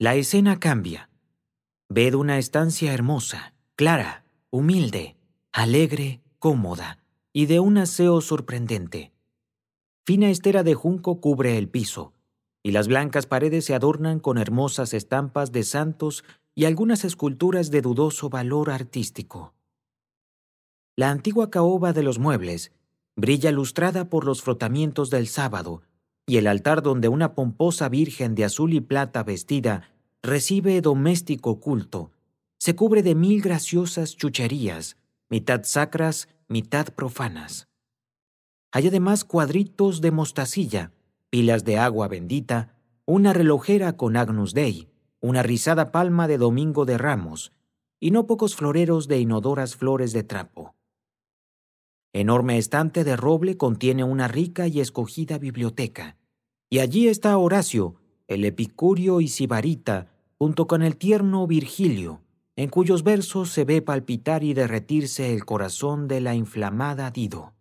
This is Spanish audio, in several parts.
La escena cambia. Ved una estancia hermosa, clara, humilde, alegre, cómoda y de un aseo sorprendente. Fina estera de junco cubre el piso, y las blancas paredes se adornan con hermosas estampas de santos y algunas esculturas de dudoso valor artístico. La antigua caoba de los muebles brilla lustrada por los frotamientos del sábado, y el altar donde una pomposa virgen de azul y plata vestida recibe doméstico culto se cubre de 1000 graciosas chucherías, mitad sacras, mitad profanas. Hay además cuadritos de mostacilla, pilas de agua bendita, una relojera con Agnus Dei, una rizada palma de Domingo de Ramos, y no pocos floreros de inodoras flores de trapo. Enorme estante de roble contiene una rica y escogida biblioteca, y allí está Horacio, el epicúreo y sibarita, junto con el tierno Virgilio, en cuyos versos se ve palpitar y derretirse el corazón de la inflamada Dido.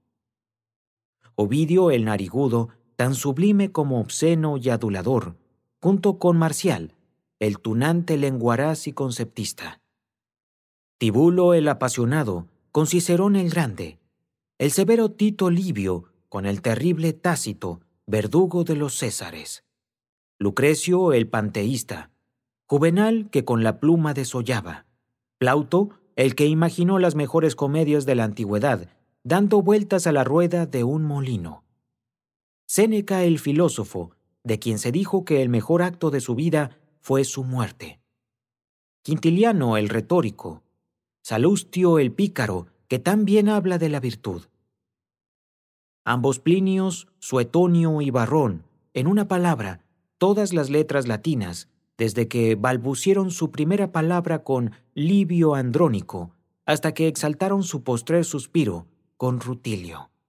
Ovidio el narigudo, tan sublime como obsceno y adulador, junto con Marcial, el tunante lenguaraz y conceptista. Tibulo el apasionado, con Cicerón el grande, el severo Tito Livio, con el terrible Tácito, verdugo de los Césares. Lucrecio el panteísta, Juvenal que con la pluma desollaba, Plauto el que imaginó las mejores comedias de la antigüedad, dando vueltas a la rueda de un molino. Séneca el filósofo, de quien se dijo que el mejor acto de su vida fue su muerte. Quintiliano el retórico, Salustio el pícaro, que tan bien habla de la virtud. Ambos Plinios, Suetonio y Varrón, en una palabra, todas las letras latinas, desde que balbucieron su primera palabra con Livio Andrónico, hasta que exaltaron su postrer suspiro con Rutilio.